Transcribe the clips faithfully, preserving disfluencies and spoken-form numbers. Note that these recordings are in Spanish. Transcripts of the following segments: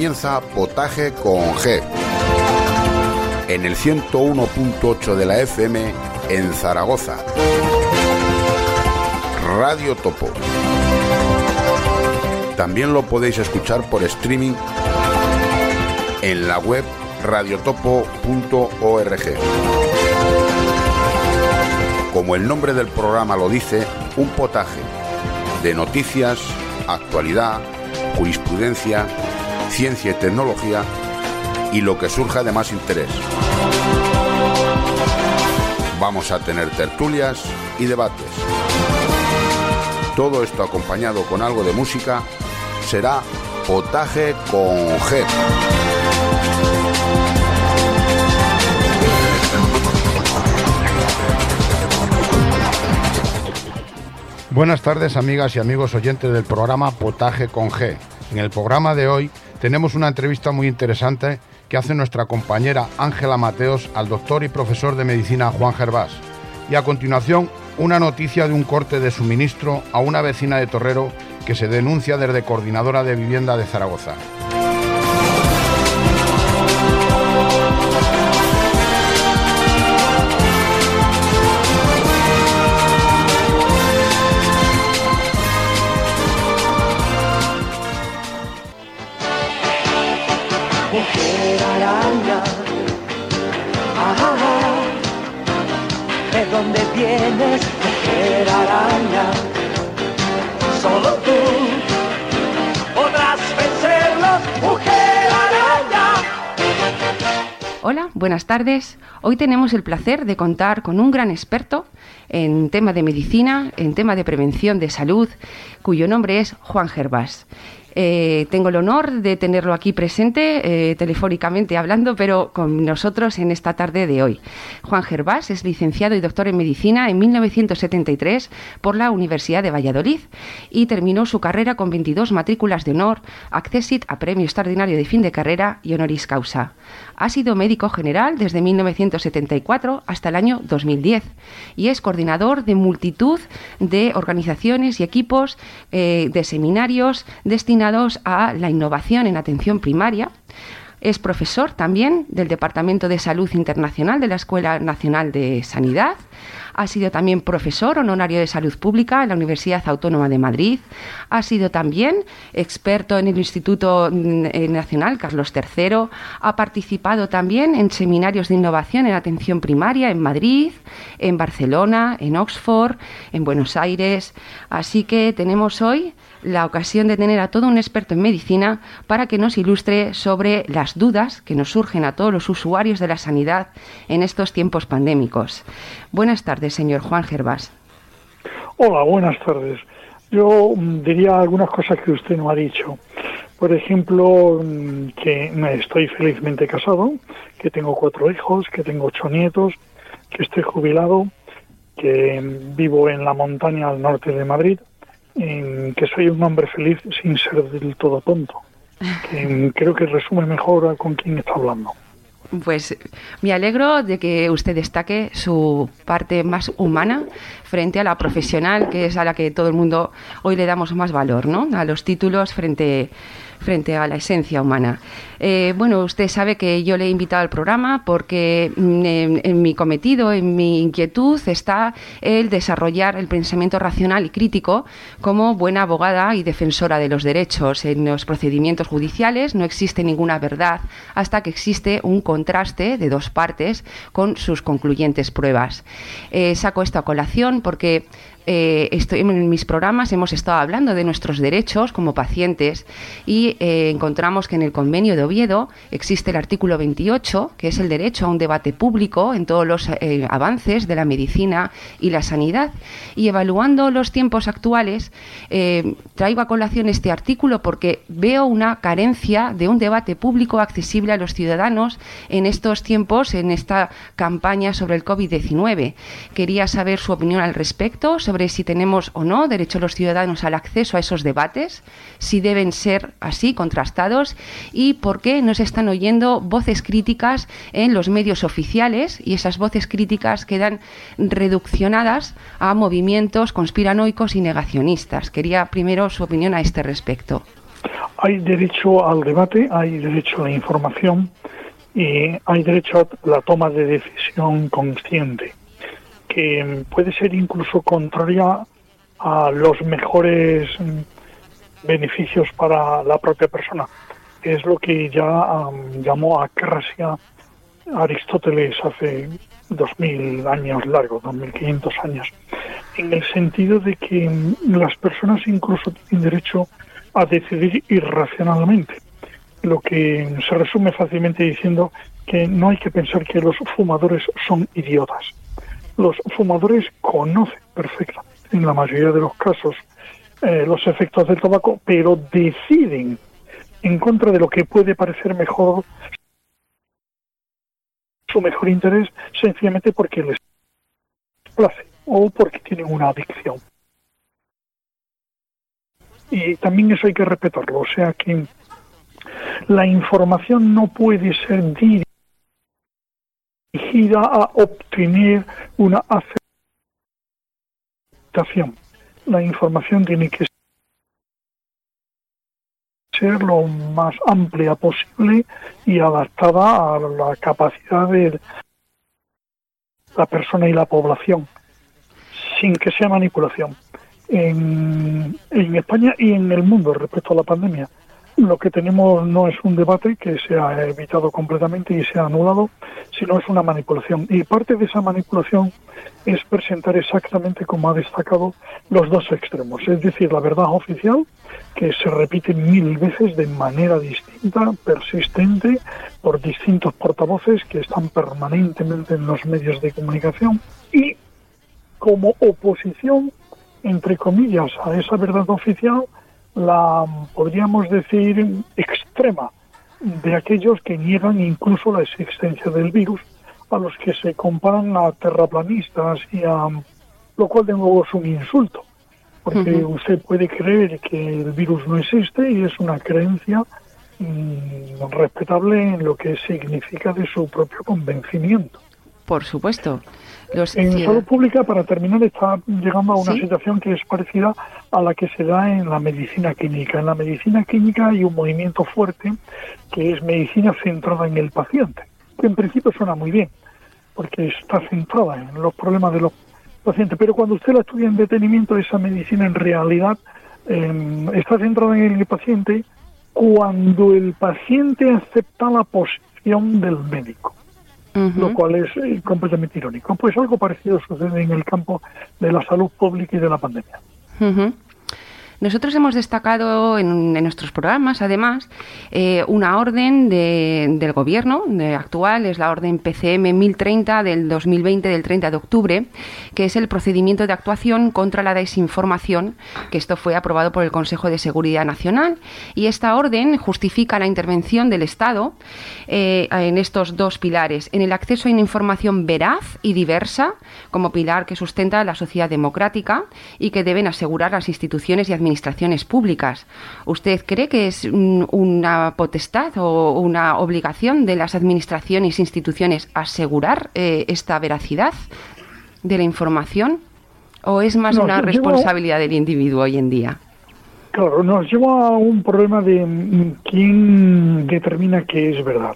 comienza Potaje con G, en el ciento uno punto ocho de la F M en Zaragoza. Radio Topo. También lo podéis escuchar por streaming en la web radiotopo punto org. Como el nombre del programa lo dice, un potaje de noticias, actualidad, jurisprudencia, ciencia y tecnología y lo que surja de más interés. Vamos a tener tertulias y debates. Todo esto acompañado con algo de música será Potaje con G. Buenas tardes, amigas y amigos oyentes del programa Potaje con G. En el programa de hoy tenemos una entrevista muy interesante que hace nuestra compañera Ángela Mateos al doctor y profesor de medicina Juan Gervás. Y a continuación, una noticia de un corte de suministro a una vecina de Torrero que se denuncia desde Coordinadora de Vivienda de Zaragoza. Mujer araña, ah, ¿de dónde vienes, mujer araña? Solo tú podrás vencerlos, mujer araña. Hola, buenas tardes. Hoy tenemos el placer de contar con un gran experto en tema de medicina, en tema de prevención de salud, cuyo nombre es Juan Gervás. Eh, tengo el honor de tenerlo aquí presente, eh, telefónicamente hablando, pero con nosotros en esta tarde de hoy. Juan Gervás es licenciado y doctor en medicina en mil novecientos setenta y tres por la Universidad de Valladolid y terminó su carrera con veintidós matrículas de honor, accésit a premio extraordinario de fin de carrera y honoris causa. Ha sido médico general desde mil novecientos setenta y cuatro hasta el año dos mil diez y es coordinador de multitud de organizaciones y equipos eh, de seminarios destinados a la innovación en atención primaria. Es profesor también del Departamento de Salud Internacional de la Escuela Nacional de Sanidad. Ha sido también profesor honorario de Salud Pública en la Universidad Autónoma de Madrid. Ha sido también experto en el Instituto Nacional Carlos tercero. Ha participado también en seminarios de innovación en atención primaria en Madrid, en Barcelona, en Oxford, en Buenos Aires. Así que tenemos hoy la ocasión de tener a todo un experto en medicina para que nos ilustre sobre las dudas que nos surgen a todos los usuarios de la sanidad en estos tiempos pandémicos. Buenas tardes, señor Juan Gervás. Hola, buenas tardes. Yo diría algunas cosas que usted no ha dicho. Por ejemplo, que estoy felizmente casado, que tengo cuatro hijos, que tengo ocho nietos, que estoy jubilado, que vivo en la montaña al norte de Madrid, que soy un hombre feliz sin ser del todo tonto. Que creo que resume mejor con quién está hablando. Pues me alegro de que usted destaque su parte más humana frente a la profesional, que es a la que todo el mundo hoy le damos más valor, ¿no? A los títulos frente frente a la esencia humana. Eh, bueno, usted sabe que yo le he invitado al programa porque en, en mi cometido, en mi inquietud está el desarrollar el pensamiento racional y crítico como buena abogada y defensora de los derechos. En los procedimientos judiciales no existe ninguna verdad hasta que existe un contraste de dos partes con sus concluyentes pruebas. Eh, saco esto a colación porque Eh, estoy, en mis programas hemos estado hablando de nuestros derechos como pacientes y eh, encontramos que en el Convenio de Oviedo existe el artículo veintiocho, que es el derecho a un debate público en todos los eh, avances de la medicina y la sanidad. Y evaluando los tiempos actuales, eh, traigo a colación este artículo porque veo una carencia de un debate público accesible a los ciudadanos en estos tiempos, en esta campaña sobre el covid diecinueve. Quería saber su opinión al respecto, sobre si tenemos o no derecho los ciudadanos al acceso a esos debates, si deben ser así contrastados y por qué no se están oyendo voces críticas en los medios oficiales y esas voces críticas quedan reduccionadas a movimientos conspiranoicos y negacionistas. Quería primero su opinión a este respecto. hay derecho al debate, hay derecho a la información y hay derecho a la toma de decisión consciente, que puede ser incluso contraria a los mejores beneficios para la propia persona. Es lo que ya um, llamó acrasia Aristóteles hace dos mil años largos, dos mil quinientos años, en el sentido de que las personas incluso tienen derecho a decidir irracionalmente, lo que se resume fácilmente diciendo que no hay que pensar que los fumadores son idiotas. Los fumadores conocen perfectamente, en la mayoría de los casos, eh, los efectos del tabaco, pero deciden en contra de lo que puede parecer mejor, su mejor interés, sencillamente porque les place o porque tienen una adicción. Y también eso hay que respetarlo, o sea que la información no puede ser dirigida a obtener una aceptación. La información tiene que ser lo más amplia posible y adaptada a la capacidad de la persona y la población, sin que sea manipulación. En, en España y en el mundo respecto a la pandemia, lo que tenemos no es un debate que se ha evitado completamente y se ha anulado, sino es una manipulación. Y parte de esa manipulación es presentar exactamente, como ha destacado, los dos extremos. Es decir, la verdad oficial, que se repite mil veces de manera distinta, persistente, por distintos portavoces que están permanentemente en los medios de comunicación, y como oposición, entre comillas, a esa verdad oficial, la, podríamos decir, extrema, de aquellos que niegan incluso la existencia del virus, a los que se comparan a terraplanistas, y a, lo cual de nuevo es un insulto, porque uh-huh. usted puede creer que el virus no existe y es una creencia mmm, respetable en lo que significa de su propio convencimiento. Por supuesto. Los... En salud pública, para terminar, está llegando a una ¿Sí? situación que es parecida a la que se da en la medicina clínica. En la medicina clínica hay un movimiento fuerte que es medicina centrada en el paciente, que en principio suena muy bien, porque está centrada en los problemas de los pacientes, pero cuando usted la estudia en detenimiento, esa medicina en realidad eh, está centrada en el paciente cuando el paciente acepta la posición del médico. Uh-huh. Lo cual es eh, completamente irónico. Pues algo parecido sucede en el campo de la salud pública y de la pandemia. Uh-huh. Nosotros hemos destacado en, en nuestros programas, además, eh, una orden de, del Gobierno de actual, es la orden P C M mil treinta del dos mil veinte, del treinta de octubre, que es el procedimiento de actuación contra la desinformación, que esto fue aprobado por el Consejo de Seguridad Nacional. Y esta orden justifica la intervención del Estado eh, en estos dos pilares, en el acceso a una información veraz y diversa, como pilar que sustenta la sociedad democrática y que deben asegurar las instituciones y administraciones administraciones públicas. ¿Usted cree que es un, una potestad o una obligación de las administraciones e instituciones asegurar eh, esta veracidad de la información? ¿O es más no, una responsabilidad lleva, del individuo hoy en día? Claro, nos lleva a un problema de quién determina qué es verdad.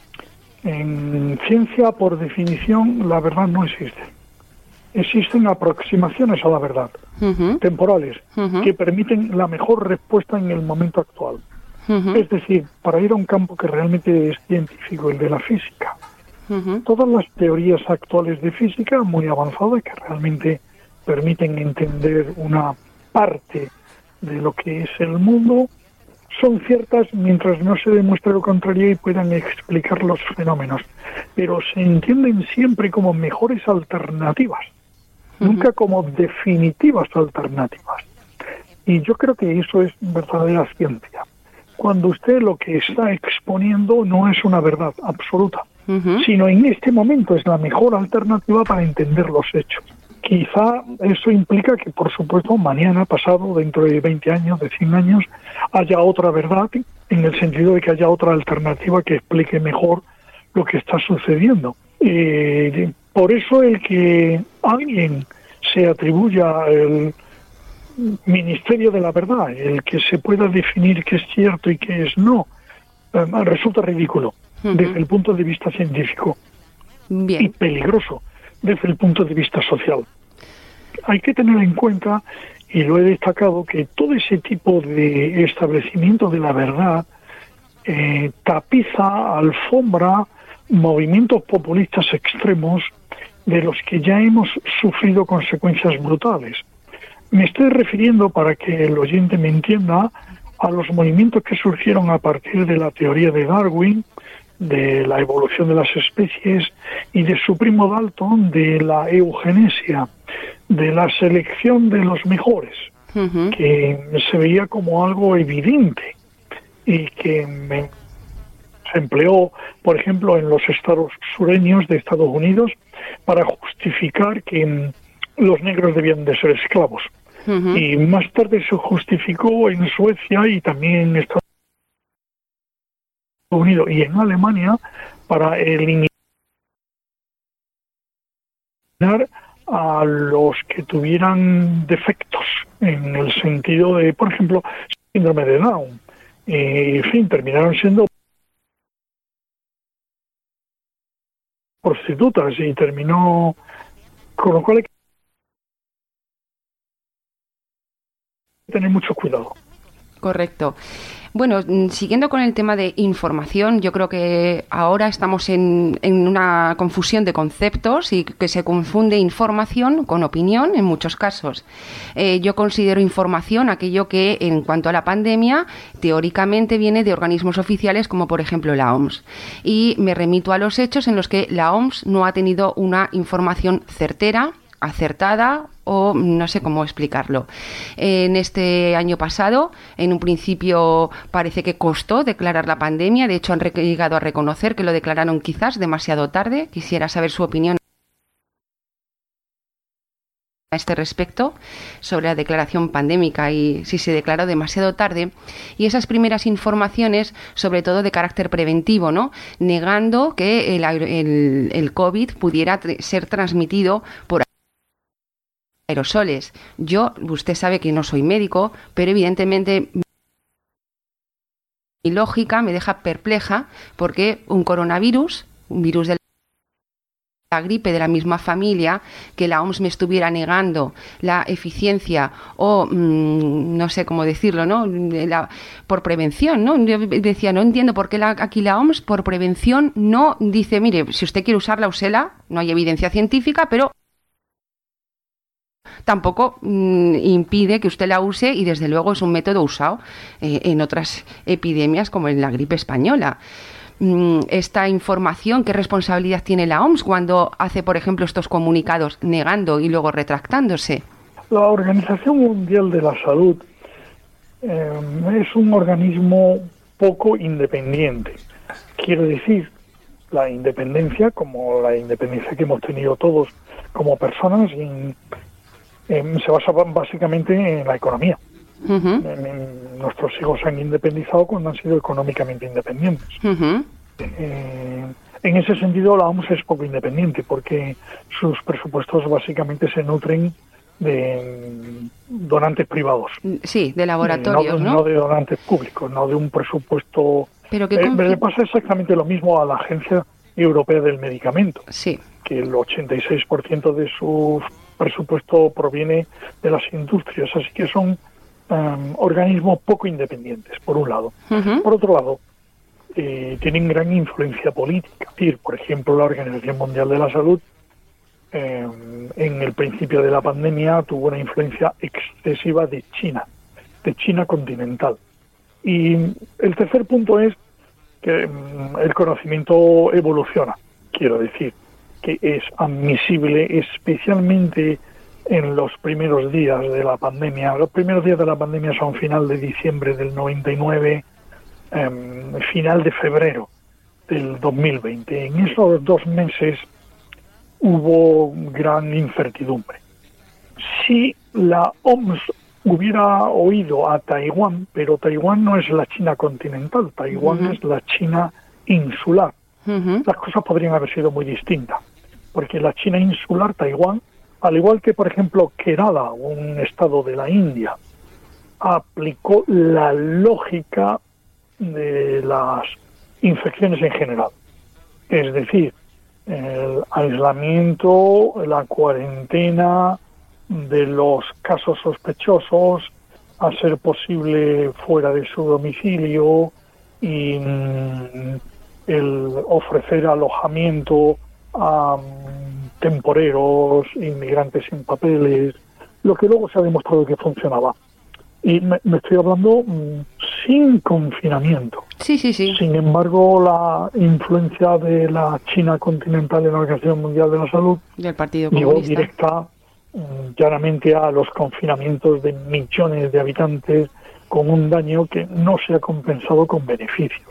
En ciencia, por definición, la verdad no existe. Existen aproximaciones a la verdad, uh-huh. temporales, uh-huh. que permiten la mejor respuesta en el momento actual. Uh-huh. Es decir, para ir a un campo que realmente es científico, el de la física, uh-huh. todas las teorías actuales de física muy avanzadas que realmente permiten entender una parte de lo que es el mundo, son ciertas mientras no se demuestre lo contrario y puedan explicar los fenómenos, pero se entienden siempre como mejores alternativas. Nunca como definitivas alternativas. Y yo creo que eso es verdadera ciencia. Cuando usted lo que está exponiendo no es una verdad absoluta, uh-huh. sino en este momento es la mejor alternativa para entender los hechos. Quizá eso implica que, por supuesto, mañana, pasado, dentro de veinte años, de cien años, haya otra verdad, en el sentido de que haya otra alternativa que explique mejor lo que está sucediendo. Eh, por eso el que alguien se atribuya el ministerio de la verdad, el que se pueda definir qué es cierto y qué es no, eh, resulta ridículo uh-huh. desde el punto de vista científico. Bien. Y peligroso desde el punto de vista social. Hay que tener en cuenta, y lo he destacado, que todo ese tipo de establecimiento de la verdad eh, tapiza, alfombra movimientos populistas extremos de los que ya hemos sufrido consecuencias brutales. Me estoy refiriendo, para que el oyente me entienda, a los movimientos que surgieron a partir de la teoría de Darwin, de la evolución de las especies y de su primo Dalton, de la eugenesia, de la selección de los mejores, uh-huh. que se veía como algo evidente y que me, se empleó, por ejemplo, en los estados sureños de Estados Unidos para justificar que los negros debían de ser esclavos. Uh-huh. Y más tarde se justificó en Suecia y también en Estados Unidos y en Alemania para eliminar a los que tuvieran defectos, en el sentido de, por ejemplo, síndrome de Down. Y, en fin, terminaron siendo prostitutas y terminó, con lo cual hay que tener mucho cuidado. Correcto. Bueno, siguiendo con el tema de información, yo creo que ahora estamos en, en una confusión de conceptos y que se confunde información con opinión en muchos casos. Eh, yo considero información aquello que, en cuanto a la pandemia, teóricamente viene de organismos oficiales como, por ejemplo, la O M S. Y me remito a los hechos en los que la O M S no ha tenido una información certera, acertada, o no sé cómo explicarlo. En este año pasado, en un principio parece que costó declarar la pandemia, de hecho han llegado a reconocer que lo declararon quizás demasiado tarde. Quisiera saber su opinión a este respecto sobre la declaración pandémica y si se declaró demasiado tarde, y esas primeras informaciones, sobre todo de carácter preventivo, ¿no? Negando que el, el, el COVID pudiera tr- ser transmitido por aerosoles. Yo, usted sabe que no soy médico, pero evidentemente mi lógica me deja perpleja, porque un coronavirus, un virus de la gripe de la misma familia, que la O M S me estuviera negando la eficiencia o mmm, no sé cómo decirlo, ¿no? La, por prevención, ¿no? Yo decía, no entiendo por qué la, aquí la O M S por prevención no dice, mire, si usted quiere usarla, úsela, no hay evidencia científica, pero tampoco mmm, impide que usted la use, y desde luego es un método usado eh, en otras epidemias como en la gripe española. Mm, esta información, ¿qué responsabilidad tiene la O M S cuando hace, por ejemplo, estos comunicados negando y luego retractándose? La Organización Mundial de la Salud eh, es un organismo poco independiente. Quiero decir, la independencia, como la independencia que hemos tenido todos como personas, en, Eh, se basa básicamente en la economía. Uh-huh. En, en, nuestros hijos se han independizado cuando han sido económicamente independientes. Uh-huh. Eh, en ese sentido, la O M S es poco independiente porque sus presupuestos básicamente se nutren de donantes privados. Sí, de laboratorios, eh, no, ¿no? No de donantes públicos, no de un presupuesto. Pero que eh, confi- le pasa exactamente lo mismo a la Agencia Europea del Medicamento. Sí. Que el ochenta y seis por ciento de sus presupuesto proviene de las industrias, así que son um, organismos poco independientes, por un lado. Uh-huh. Por otro lado, eh, tienen gran influencia política. Es decir, por ejemplo, la Organización Mundial de la Salud, eh, en el principio de la pandemia, tuvo una influencia excesiva de China, de China continental. Y el tercer punto es que um, el conocimiento evoluciona, quiero decir, que es admisible especialmente en los primeros días de la pandemia. Los primeros días de la pandemia son final de diciembre del noventa y nueve, eh, final de febrero del dos mil veinte. En esos dos meses hubo gran incertidumbre. Si la O M S hubiera oído a Taiwán, pero Taiwán no es la China continental, Taiwán uh-huh. es la China insular. Uh-huh. Las cosas podrían haber sido muy distintas, porque la China insular, Taiwán, Al igual que, por ejemplo, Kerala, un estado de la India, aplicó la lógica de las infecciones en general. Es decir, el aislamiento, la cuarentena de los casos sospechosos, a ser posible fuera de su domicilio, y mm, el ofrecer alojamiento a mm, temporeros, inmigrantes sin papeles, lo que luego se ha demostrado que funcionaba. Y me, me estoy hablando mmm, sin confinamiento. Sí, sí, sí. Sin embargo, la influencia de la China continental en la Organización Mundial de la Salud del Partido llegó Comunista directa, mmm, llanamente a los confinamientos de millones de habitantes, con un daño que no se ha compensado con beneficios.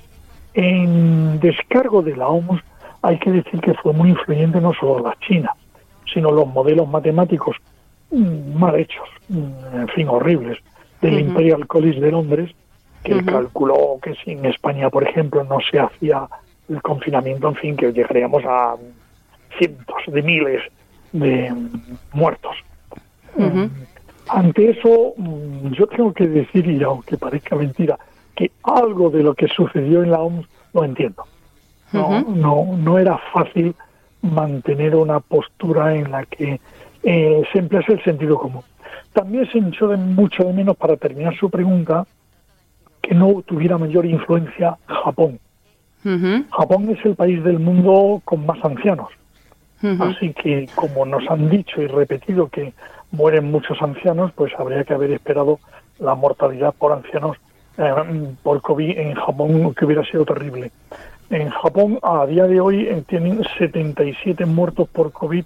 En descargo de la O M S hay que decir que fue muy influyente no solo la China, sino los modelos matemáticos mmm, mal hechos, mmm, en fin, horribles, del uh-huh. Imperial College de Londres, que uh-huh. calculó que si en España, por ejemplo, no se hacía el confinamiento, en fin, que llegaríamos a cientos de miles de muertos. Uh-huh. Ante eso, yo tengo que decir, y aunque parezca mentira, que algo de lo que sucedió en la O M S lo entiendo. No, uh-huh. no, no era fácil mantener una postura en la que eh, se emplease el sentido común. También se echó de mucho de menos, para terminar su pregunta, que no tuviera mayor influencia Japón. Uh-huh. Japón es el país del mundo con más ancianos. Uh-huh. Así que, como nos han dicho y repetido que mueren muchos ancianos, pues habría que haber esperado la mortalidad por ancianos eh, por COVID en Japón, que hubiera sido terrible. En Japón, a día de hoy, eh, tienen setenta y siete muertos por COVID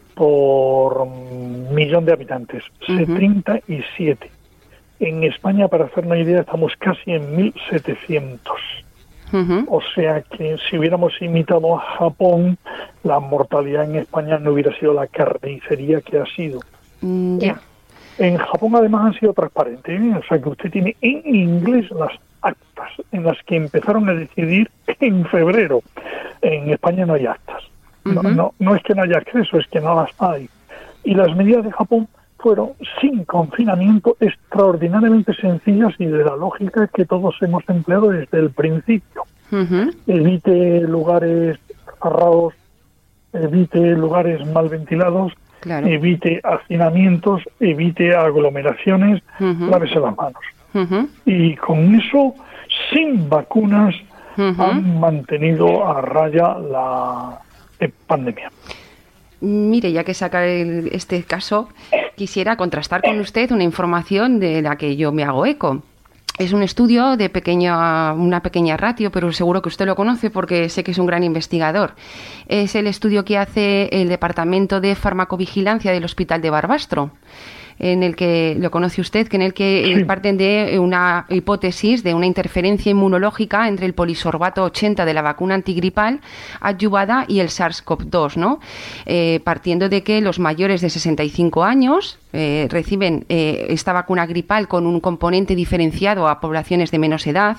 por um, millón de habitantes. Uh-huh. setenta y siete. En España, para hacer una idea, estamos casi en mil setecientos. Uh-huh. O sea que si hubiéramos imitado a Japón, la mortalidad en España no hubiera sido la carnicería que ha sido. Mm, yeah. en, en Japón además han sido transparentes, ¿eh? O sea que usted tiene en inglés las actas en las que empezaron a decidir en febrero. En España no hay actas. Uh-huh. No, no, no es que no haya acceso, es que no las hay. Y las medidas de Japón fueron sin confinamiento, extraordinariamente sencillas y de la lógica que todos hemos empleado desde el principio. Uh-huh. Evite lugares cerrados, evite lugares mal ventilados, claro. Evite hacinamientos, evite aglomeraciones, uh-huh. lávese las manos. Uh-huh. Y con eso, sin vacunas, uh-huh. han mantenido a raya la pandemia. Mire, ya que saca el, este caso, quisiera contrastar con usted una información de la que yo me hago eco. Es un estudio de pequeña, una pequeña ratio, pero seguro que usted lo conoce porque sé que es un gran investigador. Es el estudio que hace el Departamento de Farmacovigilancia del Hospital de Barbastro, en el que, lo conoce usted, que en el que sí. parten de una hipótesis de una interferencia inmunológica entre el polisorbato ochenta de la vacuna antigripal adyuvada y el SARS-CoV dos, ¿no? Eh, partiendo de que los mayores de sesenta y cinco años eh, reciben eh, esta vacuna gripal con un componente diferenciado a poblaciones de menos edad,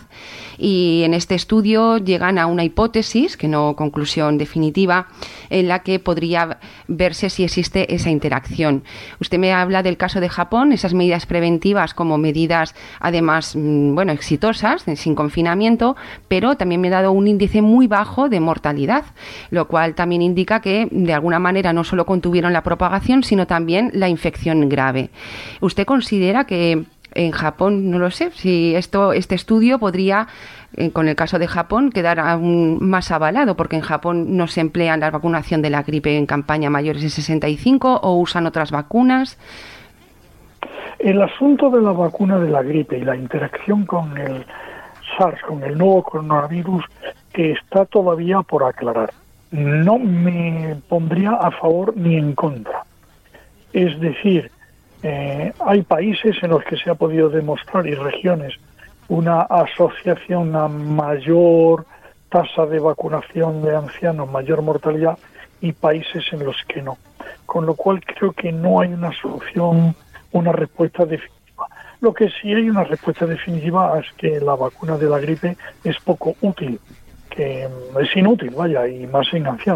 y en este estudio llegan a una hipótesis, que no conclusión definitiva, en la que podría verse si existe esa interacción. Usted me habla del caso de Japón, esas medidas preventivas como medidas además, bueno, exitosas, sin confinamiento, pero también me ha dado un índice muy bajo de mortalidad, lo cual también indica que de alguna manera no solo contuvieron la propagación, sino también la infección grave. ¿Usted considera que en Japón, no lo sé, si esto este estudio podría, eh, con el caso de Japón, quedar aún más avalado, porque en Japón no se emplea la vacunación de la gripe en campaña mayores de sesenta y cinco o usan otras vacunas? El asunto de la vacuna de la gripe y la interacción con el SARS, con el nuevo coronavirus, que está todavía por aclarar. No me pondría a favor ni en contra. Es decir, eh, hay países en los que se ha podido demostrar, y regiones, una asociación a mayor tasa de vacunación de ancianos, mayor mortalidad, y países en los que no. Con lo cual creo que no hay una solución, una respuesta definitiva. Lo que sí hay una respuesta definitiva es que la vacuna de la gripe es poco útil, que es inútil, vaya, y más en ancianos.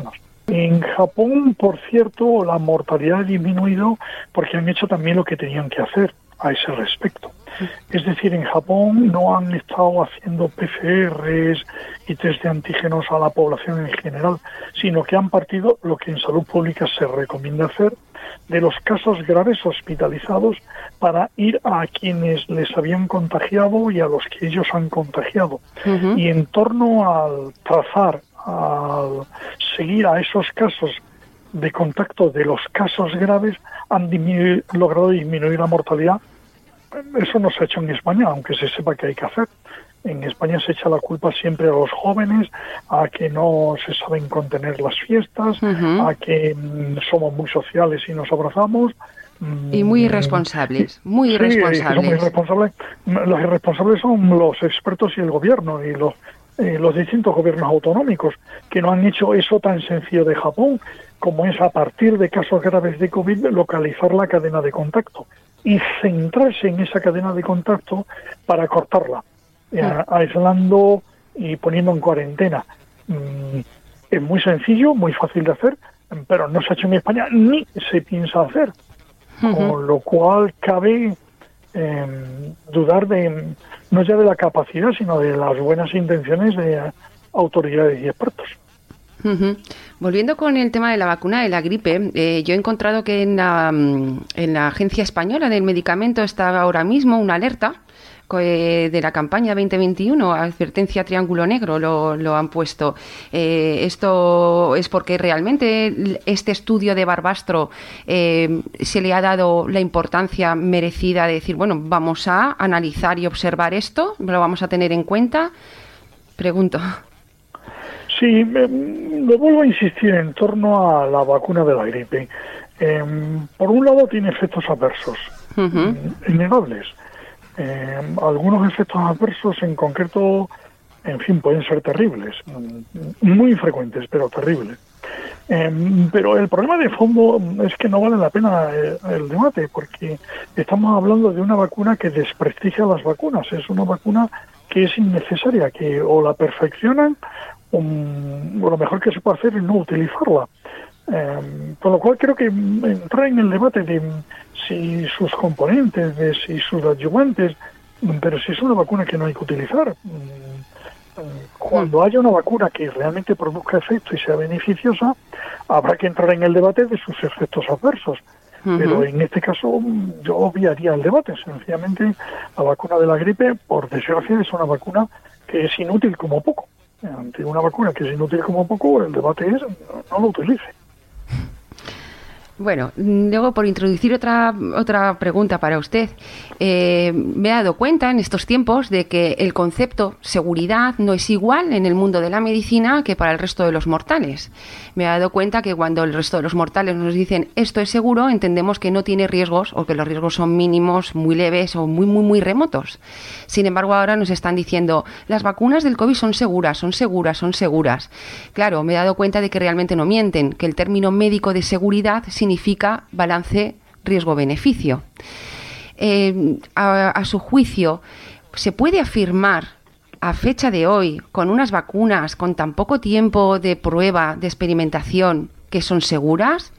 En Japón, por cierto, la mortalidad ha disminuido porque han hecho también lo que tenían que hacer a ese respecto. Es decir, en Japón no han estado haciendo P C Rs y test de antígenos a la población en general, sino que han partido lo que en salud pública se recomienda hacer, de los casos graves hospitalizados para ir a quienes les habían contagiado y a los que ellos han contagiado. Uh-huh. Y en torno al trazar, al seguir a esos casos de contacto de los casos graves, han disminuido, logrado disminuir la mortalidad. Eso no se ha hecho en España, aunque se sepa que hay que hacer. En España se echa la culpa siempre a los jóvenes, a que no se saben contener las fiestas, uh-huh. a que mm, somos muy sociales y nos abrazamos. Y muy irresponsables, muy sí, irresponsables. Muy irresponsables. Los irresponsables son los expertos y el gobierno, y los, eh, los distintos gobiernos autonómicos, que no han hecho eso tan sencillo de Japón, como es a partir de casos graves de COVID localizar la cadena de contacto y centrarse en esa cadena de contacto para cortarla, eh, aislando y poniendo en cuarentena. Mm, es muy sencillo, muy fácil de hacer, pero no se ha hecho en España ni se piensa hacer, uh-huh. con lo cual cabe eh, dudar de no ya de la capacidad, sino de las buenas intenciones de autoridades y expertos. Uh-huh. Volviendo con el tema de la vacuna de la gripe, eh, yo he encontrado que en la, en la Agencia Española del Medicamento está ahora mismo una alerta eh, de la campaña veinte veintiuno, advertencia triángulo negro, lo, lo han puesto. Eh, esto es porque realmente este estudio de Barbastro eh, se le ha dado la importancia merecida de decir, bueno, vamos a analizar y observar esto, lo vamos a tener en cuenta. Pregunto. Sí, me, me vuelvo a insistir en torno a la vacuna de la gripe. Eh, por un lado tiene efectos adversos, uh-huh. innegables. Eh, algunos efectos adversos en concreto, en fin, pueden ser terribles, muy infrecuentes, pero terribles. Eh, pero el problema de fondo es que no vale la pena el, el debate, porque estamos hablando de una vacuna que desprestigia las vacunas. Es una vacuna que es innecesaria, que o la perfeccionan Um, lo mejor que se puede hacer es no utilizarla. Eh, con lo cual creo que entrar en el debate de si sus componentes, de si sus adyuvantes, pero si es una vacuna que no hay que utilizar. Cuando haya una vacuna que realmente produzca efecto y sea beneficiosa, habrá que entrar en el debate de sus efectos adversos. Uh-huh. Pero en este caso yo obviaría el debate. Sencillamente la vacuna de la gripe, por desgracia, es una vacuna que es inútil como poco. Ante una vacuna que es inútil como poco, el debate es no, no lo utilice. Bueno, luego por introducir otra otra pregunta para usted, eh, me he dado cuenta en estos tiempos de que el concepto seguridad no es igual en el mundo de la medicina que para el resto de los mortales. Me he dado cuenta que cuando el resto de los mortales nos dicen esto es seguro, entendemos que no tiene riesgos o que los riesgos son mínimos, muy leves o muy, muy, muy remotos. Sin embargo, ahora nos están diciendo las vacunas del COVID son seguras, son seguras, son seguras. Claro, me he dado cuenta de que realmente no mienten, que el término médico de seguridad significa significa balance riesgo-beneficio. Eh, a, a su juicio, ¿se puede afirmar a fecha de hoy, con unas vacunas, con tan poco tiempo de prueba, de experimentación, que son seguras?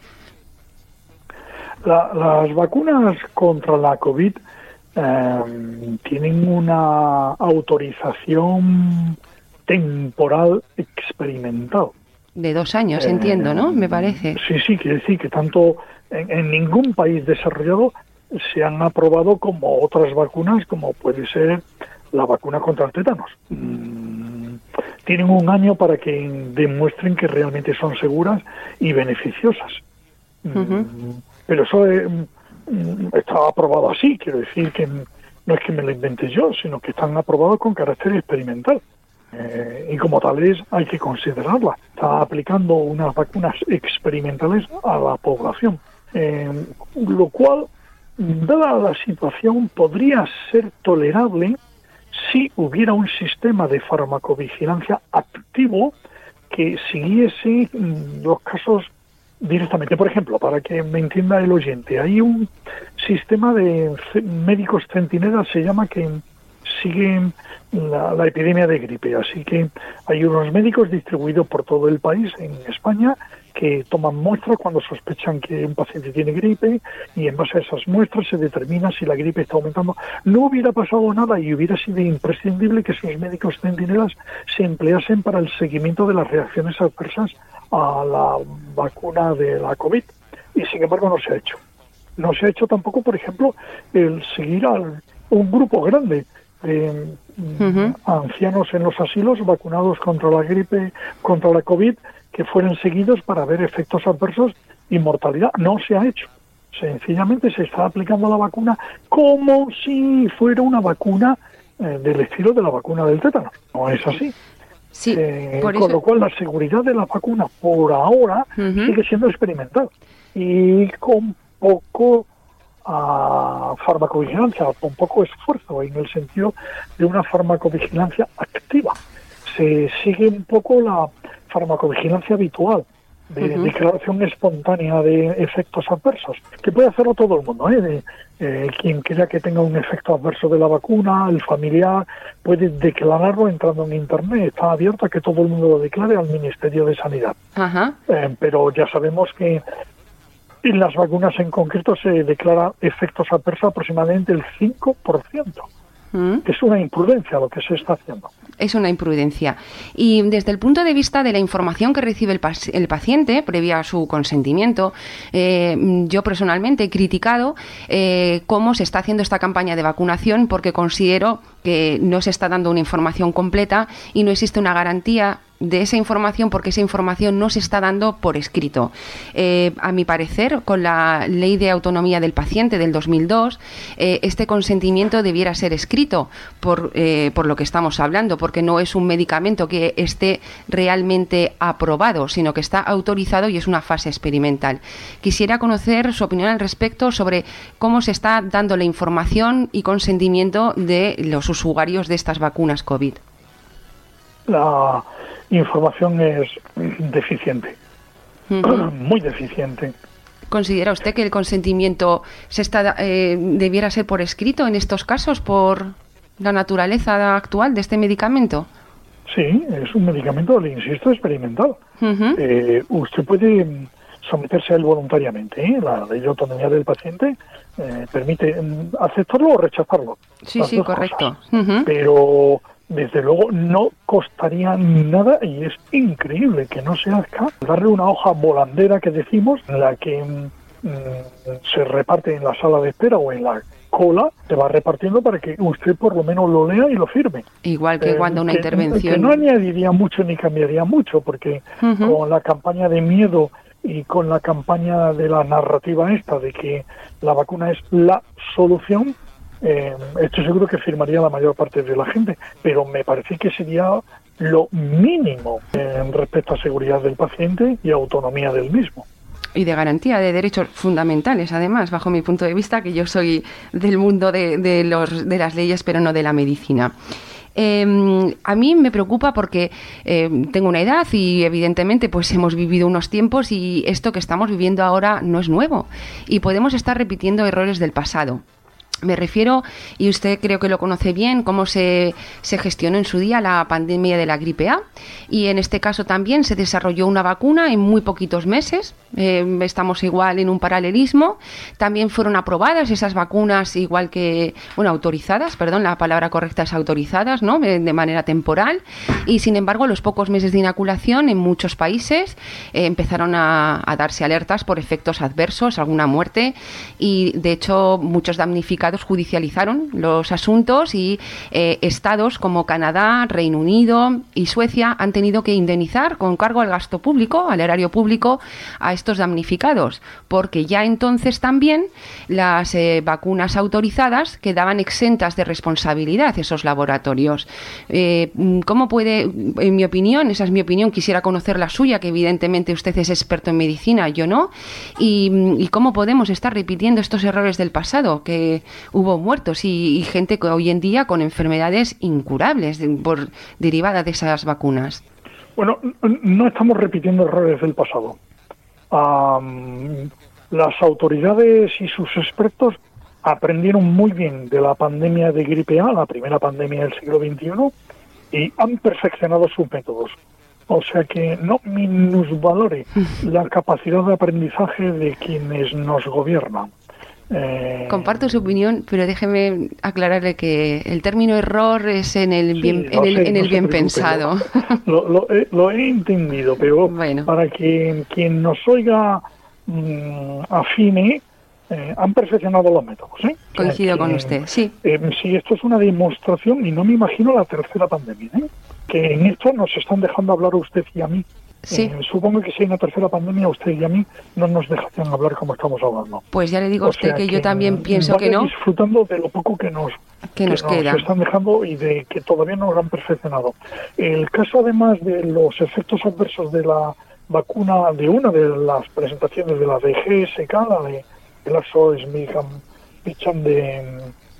La, las vacunas contra la COVID eh, tienen una autorización temporal experimental. De dos años, eh, entiendo, ¿no? Me parece. Sí, sí, quiere decir que tanto en, en ningún país desarrollado se han aprobado como otras vacunas, como puede ser la vacuna contra el tétanos. Mm, tienen un año para que demuestren que realmente son seguras y beneficiosas. Uh-huh. Mm, pero eso eh, está aprobado así, quiero decir que no es que me lo invente yo, sino que están aprobados con carácter experimental. Eh, y como tales hay que considerarla. Está aplicando unas vacunas experimentales a la población, eh, lo cual, dada la situación, podría ser tolerable si hubiera un sistema de farmacovigilancia activo que siguiese los casos directamente. Por ejemplo, para que me entienda el oyente, hay un sistema de médicos centinelas, se llama, que sigue la, la epidemia de gripe. Así que hay unos médicos distribuidos por todo el país, en España, que toman muestras cuando sospechan que un paciente tiene gripe y en base a esas muestras se determina si la gripe está aumentando. No hubiera pasado nada y hubiera sido imprescindible que esos médicos centinelas se empleasen para el seguimiento de las reacciones adversas a la vacuna de la COVID. Y sin embargo no se ha hecho. No se ha hecho tampoco, por ejemplo, el seguir a un grupo grande de uh-huh. ancianos en los asilos vacunados contra la gripe, contra la COVID, que fueran seguidos para ver efectos adversos y mortalidad. No se ha hecho. Sencillamente se está aplicando la vacuna como si fuera una vacuna eh, del estilo de la vacuna del tétano. No es así. Sí, eh, por con eso... lo cual la seguridad de la vacuna por ahora uh-huh. sigue siendo experimental y con poco a farmacovigilancia, con poco esfuerzo en el sentido de una farmacovigilancia activa. Se sigue un poco la farmacovigilancia habitual de uh-huh. declaración espontánea de efectos adversos, que puede hacerlo todo el mundo, ¿eh? De, eh, quien crea que tenga un efecto adverso de la vacuna, el familiar, puede declararlo entrando en Internet. Está abierto a que todo el mundo lo declare al Ministerio de Sanidad. Uh-huh. Eh, pero ya sabemos que en las vacunas en concreto se declara efectos adversos aproximadamente el cinco por ciento. ¿Mm? Es una imprudencia lo que se está haciendo. Es una imprudencia. Y desde el punto de vista de la información que recibe el, paci- el paciente, previa a su consentimiento, eh, yo personalmente he criticado eh, cómo se está haciendo esta campaña de vacunación, porque considero que no se está dando una información completa y no existe una garantía de esa información, porque esa información no se está dando por escrito. Eh, a mi parecer, con la Ley de Autonomía del Paciente del dos mil dos, eh, este consentimiento debiera ser escrito por, eh, por lo que estamos hablando, porque no es un medicamento que esté realmente aprobado, sino que está autorizado y es una fase experimental. Quisiera conocer su opinión al respecto sobre cómo se está dando la información y consentimiento de los usuarios de estas vacunas COVID. La información es deficiente, uh-huh. muy deficiente. ¿Considera usted que el consentimiento se está eh, debiera ser por escrito en estos casos por la naturaleza actual de este medicamento? Sí, es un medicamento, le insisto, experimental. Uh-huh. Eh, usted puede someterse a él voluntariamente, ¿eh? La ley de autonomía del paciente eh, permite aceptarlo o rechazarlo. Sí, sí, correcto. Uh-huh. Pero desde luego no costaría nada, y es increíble que no se haga, darle una hoja volandera que decimos, en la que mm, se reparte en la sala de espera o en la cola, se va repartiendo para que usted por lo menos lo lea y lo firme. Igual que eh, cuando una que, intervención... Que no añadiría mucho ni cambiaría mucho, porque uh-huh. con la campaña de miedo y con la campaña de la narrativa esta de que la vacuna es la solución, Eh, estoy seguro que firmaría la mayor parte de la gente, pero me parece que sería lo mínimo eh, respecto a seguridad del paciente y autonomía del mismo. Y de garantía de derechos fundamentales, además, bajo mi punto de vista, que yo soy del mundo de, de, los, de las leyes, pero no de la medicina. Eh, a mí me preocupa porque eh, tengo una edad y evidentemente pues hemos vivido unos tiempos y esto que estamos viviendo ahora no es nuevo y podemos estar repitiendo errores del pasado. Me refiero, y usted creo que lo conoce bien, cómo se, se gestionó en su día la pandemia de la gripe A, y en este caso también se desarrolló una vacuna en muy poquitos meses. Eh, estamos igual en un paralelismo. También fueron aprobadas esas vacunas, igual que, bueno, autorizadas, perdón, la palabra correcta es autorizadas, ¿no?, de, de manera temporal, y sin embargo, a los pocos meses de inoculación en muchos países eh, empezaron a, a darse alertas por efectos adversos, alguna muerte, y de hecho muchos damnificados judicializaron los asuntos y eh, estados como Canadá, Reino Unido y Suecia han tenido que indemnizar con cargo al gasto público, al erario público, a estos damnificados, porque ya entonces también las eh, vacunas autorizadas quedaban exentas de responsabilidad esos laboratorios. Eh, ¿Cómo puede, en mi opinión, esa es mi opinión, quisiera conocer la suya, que evidentemente usted es experto en medicina, yo no, y, y cómo podemos estar repitiendo estos errores del pasado, que hubo muertos y, y gente que hoy en día con enfermedades incurables de, por derivada de esas vacunas? Bueno, no estamos repitiendo errores del pasado. Um, las autoridades y sus expertos aprendieron muy bien de la pandemia de gripe A, la primera pandemia del siglo veintiuno, y han perfeccionado sus métodos. O sea que no minusvalore la capacidad de aprendizaje de quienes nos gobiernan. Eh, Comparto su opinión, pero déjeme aclararle que el término error es en el bien, sí, en el, sé, en el no bien pensado. Lo, lo, he, lo he entendido, pero bueno. Para que quien nos oiga mmm, afine, eh, han perfeccionado los métodos. ¿eh? Coincido o sea, con que, usted, sí. Eh, sí, esto es una demostración y no me imagino la tercera pandemia, ¿eh? Que en esto nos están dejando hablar a usted y a mí. Sí. Eh, supongo que si hay una tercera pandemia, usted y a mí no nos dejarían hablar como estamos hablando. Pues ya le digo a usted sea que, que yo también pienso que no. Disfrutando de lo poco que nos, que nos, que queda. nos están dejando y de que todavía no lo han perfeccionado. El caso, además de los efectos adversos de la vacuna, de una de las presentaciones de la de G S K, la de GlaxoSmithKline de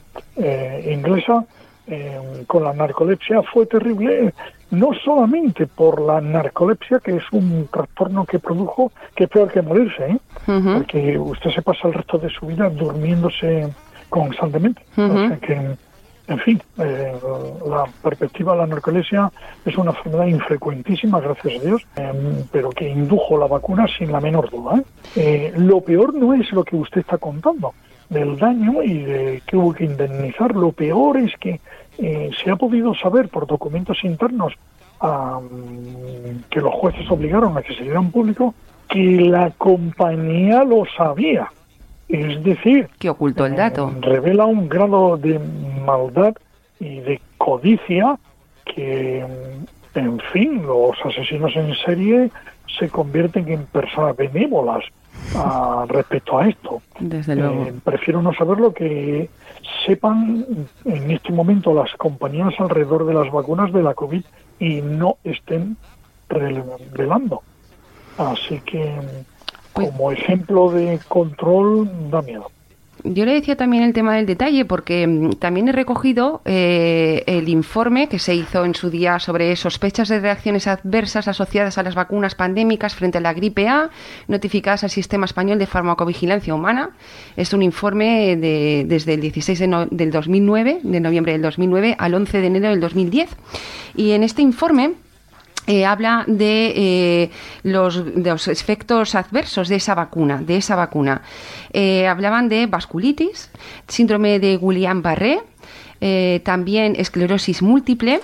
eh, inglesa, Eh, con la narcolepsia, fue terrible, no solamente por la narcolepsia, que es un trastorno que produjo, que es peor que morirse, ¿eh? Uh-huh. Porque usted se pasa el resto de su vida durmiéndose constantemente. Uh-huh. O sea que, en fin, eh, la perspectiva de la narcolepsia es una enfermedad infrecuentísima, gracias a Dios, eh, pero que indujo la vacuna sin la menor duda. ¿eh? Eh, lo peor no es lo que usted está contando, del daño y de que hubo que indemnizar. Lo peor es que eh, se ha podido saber por documentos internos um, que los jueces obligaron a que se dieran público, que la compañía lo sabía. Es decir, que ocultó el dato. Eh, revela un grado de maldad y de codicia que, en fin, los asesinos en serie se convierten en personas benévolas a, respecto a esto. Desde luego. Eh, prefiero no saberlo, que sepan en este momento las compañías alrededor de las vacunas de la COVID y no estén revelando. Así que, pues, como ejemplo de control, da miedo. Yo le decía también el tema del detalle, porque mmm, también he recogido eh, el informe que se hizo en su día sobre sospechas de reacciones adversas asociadas a las vacunas pandémicas frente a la gripe A, notificadas al Sistema Español de Farmacovigilancia Humana. Es un informe de, desde el dieciséis de no, del dos mil nueve, de noviembre del dos mil nueve, al once de enero del dos mil diez. Y en este informe Eh, habla de, eh, los, de los efectos adversos de esa vacuna, de esa vacuna. Eh, hablaban de vasculitis, síndrome de Guillain-Barré, eh, también esclerosis múltiple,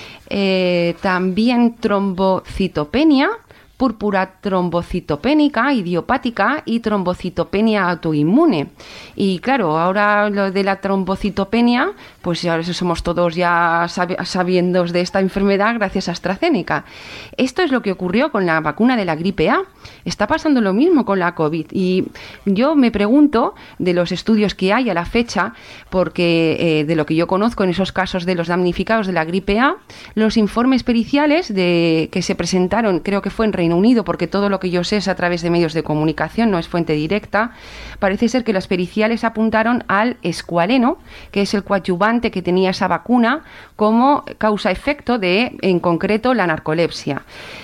eh, también trombocitopenia, púrpura trombocitopénica, idiopática y trombocitopenia autoinmune. Y claro, ahora lo de la trombocitopenia, pues ya somos todos ya sab- sabiendos de esta enfermedad gracias a AstraZeneca. Esto es lo que ocurrió con la vacuna de la gripe A. Está pasando lo mismo con la COVID. Y yo me pregunto de los estudios que hay a la fecha, porque eh, de lo que yo conozco en esos casos de los damnificados de la gripe A, los informes periciales de, que se presentaron, creo que fue en Reino Unido, porque todo lo que yo sé es a través de medios de comunicación, no es fuente directa. Parece ser que las periciales apuntaron al escualeno, que es el coadyuvante que tenía esa vacuna, como causa-efecto de, en concreto, la narcolepsia.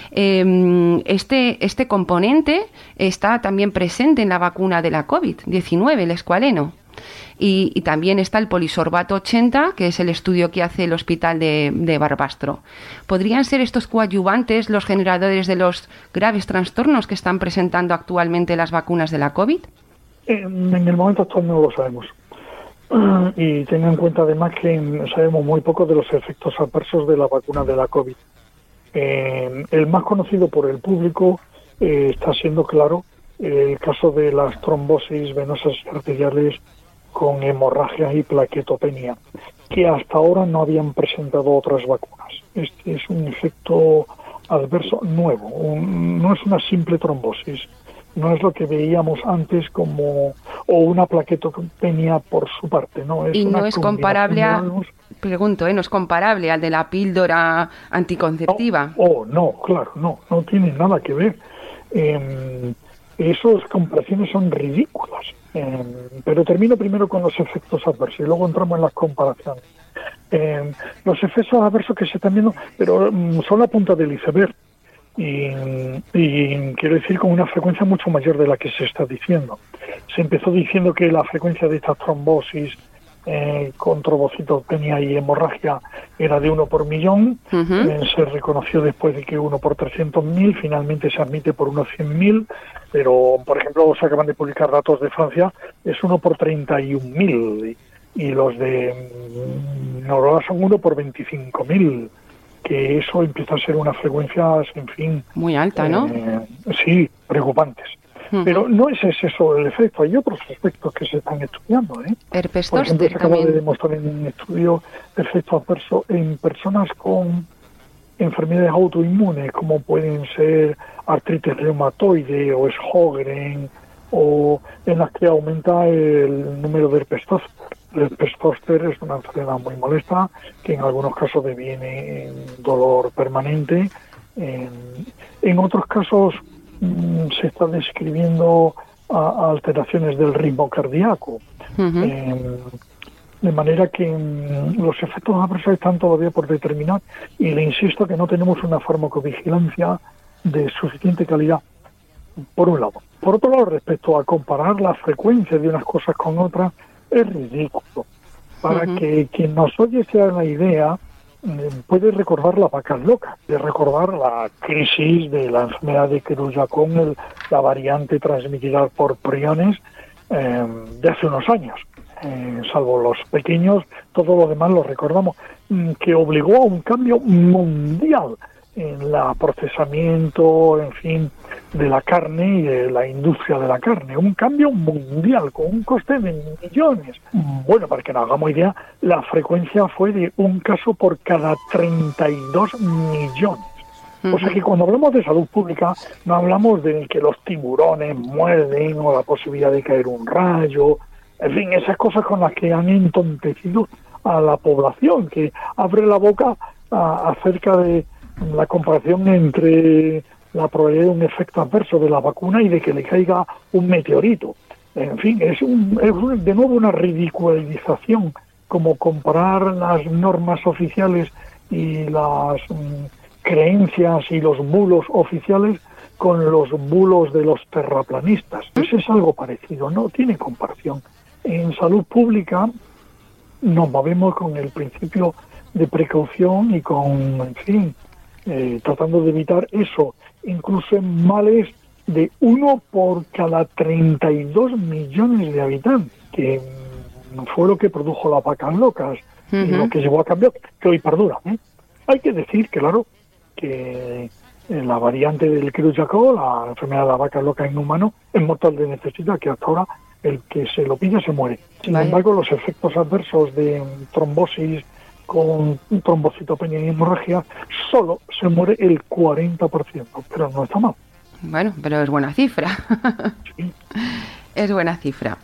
Este, este componente está también presente en la vacuna de la COVID diecinueve, el escualeno. Y, y también está el polisorbato ochenta, que es el estudio que hace el hospital de, de Barbastro. ¿Podrían ser estos coadyuvantes los generadores de los graves trastornos que están presentando actualmente las vacunas de la COVID? En, en el momento actual no lo sabemos. Y tenga en cuenta además que sabemos muy poco de los efectos adversos de la vacuna de la COVID. Eh, el más conocido por el público eh, está siendo, claro, el caso de las trombosis venosas arteriales con hemorragia y plaquetopenia, que hasta ahora no habían presentado otras vacunas. Este es un efecto adverso nuevo, un, no es una simple trombosis, no es lo que veíamos antes como o una plaquetopenia por su parte, no es y una no es comparable a, de pregunto, ¿eh? no es comparable al de la píldora anticonceptiva. No, oh, no, claro, no, no tiene nada que ver. Eh, esas comparaciones son ridículas. Eh, pero termino primero con los efectos adversos y luego entramos en las comparaciones. Eh, los efectos adversos que se están viendo, pero um, son la punta del iceberg. y, y quiero decir con una frecuencia mucho mayor de la que se está diciendo. Se empezó diciendo que la frecuencia de estas trombosis eh, con trombocitopenia y hemorragia era de uno por millón. Uh-huh. eh, se reconoció después de que uno por trescientos mil, finalmente se admite por unos cien mil, pero por ejemplo se acaban de publicar datos de Francia, es uno por treinta y un mil, y, y los de mm, Noruega son uno por veinticinco mil, que eso empieza a ser una frecuencia, en fin... Muy alta, ¿no? Eh, sí, preocupantes. Uh-huh. Pero no es ese solo el efecto, hay otros efectos que se están estudiando, ¿eh? Herpes Por ejemplo, se acaba también. de demostrar en un estudio efecto adverso en personas con enfermedades autoinmunes, como pueden ser artritis reumatoide o Sjögren, o en las que aumenta el número de herpes zóster. El herpes zóster es una enfermedad muy molesta, que en algunos casos deviene en dolor permanente. En, en otros casos se está describiendo a, a alteraciones del ritmo cardíaco. Uh-huh. Eh, de manera que mm, los efectos adversos están todavía por determinar, y le insisto que no tenemos una farmacovigilancia de suficiente calidad, por un lado. Por otro lado, respecto a comparar la frecuencia de unas cosas con otras, es ridículo. Para uh-huh. que quien nos oye se haga la idea, puede recordar las vacas locas, de recordar la crisis de la enfermedad de Creutzfeldt-Jakob, el, la variante transmitida por priones eh, de hace unos años. Eh, salvo los pequeños, todo lo demás lo recordamos, que obligó a un cambio mundial en el procesamiento, en fin, de la carne y de la industria de la carne. Un cambio mundial con un coste de millones. Bueno, para que nos hagamos idea, la frecuencia fue de un caso por cada treinta y dos millones. O sea que cuando hablamos de salud pública, no hablamos de que los tiburones muerden o la posibilidad de caer un rayo, en fin, esas cosas con las que han entontecido a la población, que abre la boca a, acerca de la comparación entre la probabilidad de un efecto adverso de la vacuna y de que le caiga un meteorito. En fin, es, un, es de nuevo una ridiculización, como comparar las normas oficiales y las mm, creencias y los bulos oficiales con los bulos de los terraplanistas. Pues es algo parecido, no tiene comparación. En salud pública nos movemos con el principio de precaución y con, en fin, eh, tratando de evitar eso, incluso en males de uno por cada treinta y dos millones de habitantes, que fue lo que produjo las vacas locas, uh-huh. y lo que llevó a cambio, que hoy perdura, ¿eh? Hay que decir, claro, que la variante del Creutzfeldt-Jakob, la enfermedad de la vaca loca en humano, es mortal de necesidad, que hasta ahora el que se lo pilla se muere. Sin vale. embargo, los efectos adversos de trombosis con trombocitopenia y hemorragia, solo se muere el cuarenta por ciento, pero no está mal. Bueno, pero es buena cifra. Sí. Es buena cifra.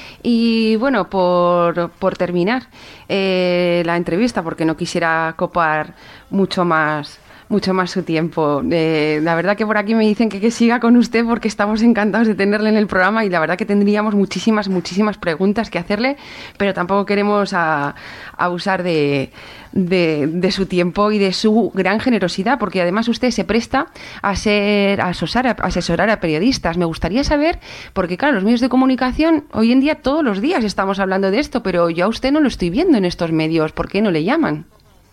Y bueno, por, por terminar eh, la entrevista, porque no quisiera copar mucho más mucho más su tiempo. Eh, la verdad que por aquí me dicen que, que siga con usted porque estamos encantados de tenerle en el programa, y la verdad que tendríamos muchísimas, muchísimas preguntas que hacerle, pero tampoco queremos a, a abusar de, de, de su tiempo y de su gran generosidad, porque además usted se presta a ser a asesorar, a asesorar a periodistas. Me gustaría saber, porque claro, los medios de comunicación hoy en día todos los días estamos hablando de esto, pero yo a usted no lo estoy viendo en estos medios. ¿Por qué no le llaman?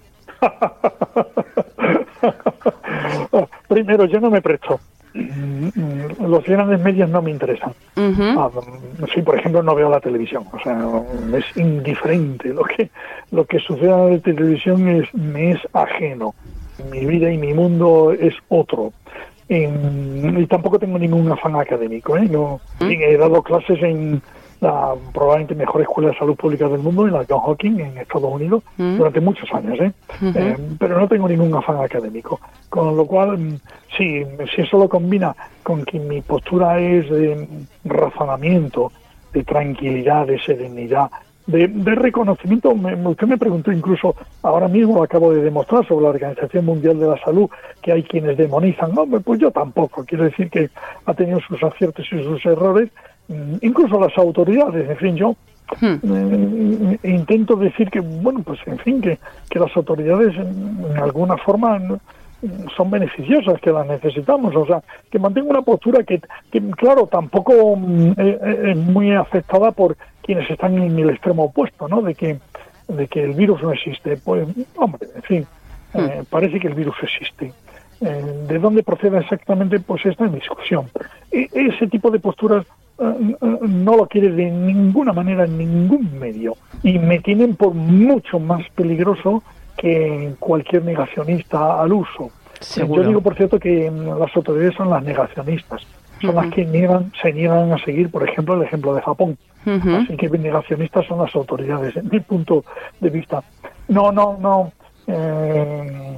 Primero, yo no me presto. Los grandes medios no me interesan. Uh-huh. Ah, sí, por ejemplo, no veo la televisión. O sea, es indiferente. Lo que lo que sucede en la televisión es me es ajeno. Mi vida y mi mundo es otro. Y, y tampoco tengo ningún afán académico, ¿eh? No, uh-huh. He dado clases en la probablemente mejor escuela de salud pública del mundo, en la Johns Hopkins, en Estados Unidos, uh-huh. durante muchos años, ¿eh? Uh-huh. eh, pero no tengo ningún afán académico, con lo cual, sí, si eso lo combina con que mi postura es de razonamiento, de tranquilidad, de serenidad, de, de reconocimiento, me, usted me preguntó incluso, ahora mismo lo acabo de demostrar sobre la Organización Mundial de la Salud, que hay quienes demonizan, no, pues yo tampoco, quiero decir que ha tenido sus aciertos y sus errores, incluso las autoridades, en fin, yo hmm. eh, intento decir que, bueno, pues en fin, que, que las autoridades en, en alguna forma son beneficiosas, que las necesitamos, o sea, que mantenga una postura que, que claro, tampoco mm, es muy aceptada por quienes están en el extremo opuesto, ¿no? De que, de que el virus no existe. Pues, hombre, en fin, eh, parece que el virus existe. Eh, ¿De dónde procede exactamente? Pues esta es discusión. E- ese tipo de posturas eh, no lo quiere de ninguna manera en ningún medio, y me tienen por mucho más peligroso que cualquier negacionista al uso. Seguro. Yo digo, por cierto, que las autoridades son las negacionistas, son uh-huh. las que niegan, se niegan a seguir, por ejemplo, el ejemplo de Japón. Uh-huh. Así que negacionistas son las autoridades, en mi punto de vista. No, no, no, eh,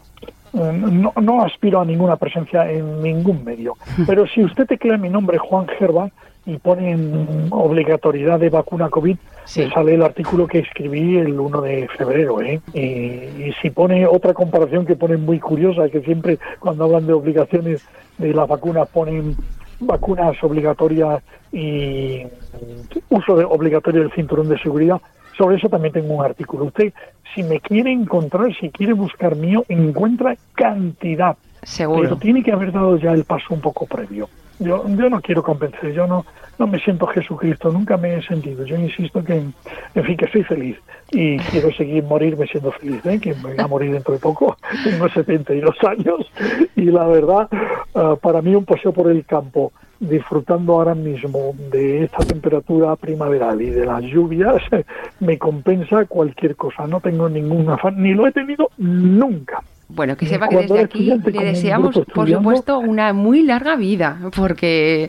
no, no aspiro a ninguna presencia en ningún medio. Uh-huh. Pero si usted teclea mi nombre, Juan Gerba, y pone en obligatoriedad de vacuna COVID, sí. sale el artículo que escribí el uno de febrero, ¿eh? Y, y si pone otra comparación que ponen muy curiosa, que siempre cuando hablan de obligaciones de las vacunas ponen vacunas obligatorias y uso de, obligatorio del cinturón de seguridad, sobre eso también tengo un artículo. Usted, si me quiere encontrar, si quiere buscar mío, encuentra cantidad. Seguro. Pero tiene que haber dado ya el paso un poco previo. Yo, yo no quiero convencer, yo no, no me siento Jesucristo, nunca me he sentido. Yo insisto que, en fin, que soy feliz y quiero seguir morirme siendo feliz, ¿eh? Que me voy a morir dentro de poco. Tengo setenta y dos años y la verdad, uh, para mí un paseo por el campo, disfrutando ahora mismo de esta temperatura primaveral y de las lluvias, me compensa cualquier cosa. No tengo ningún afán, ni lo he tenido nunca. Bueno, que sepa que desde aquí le deseamos, por supuesto, una muy larga vida, porque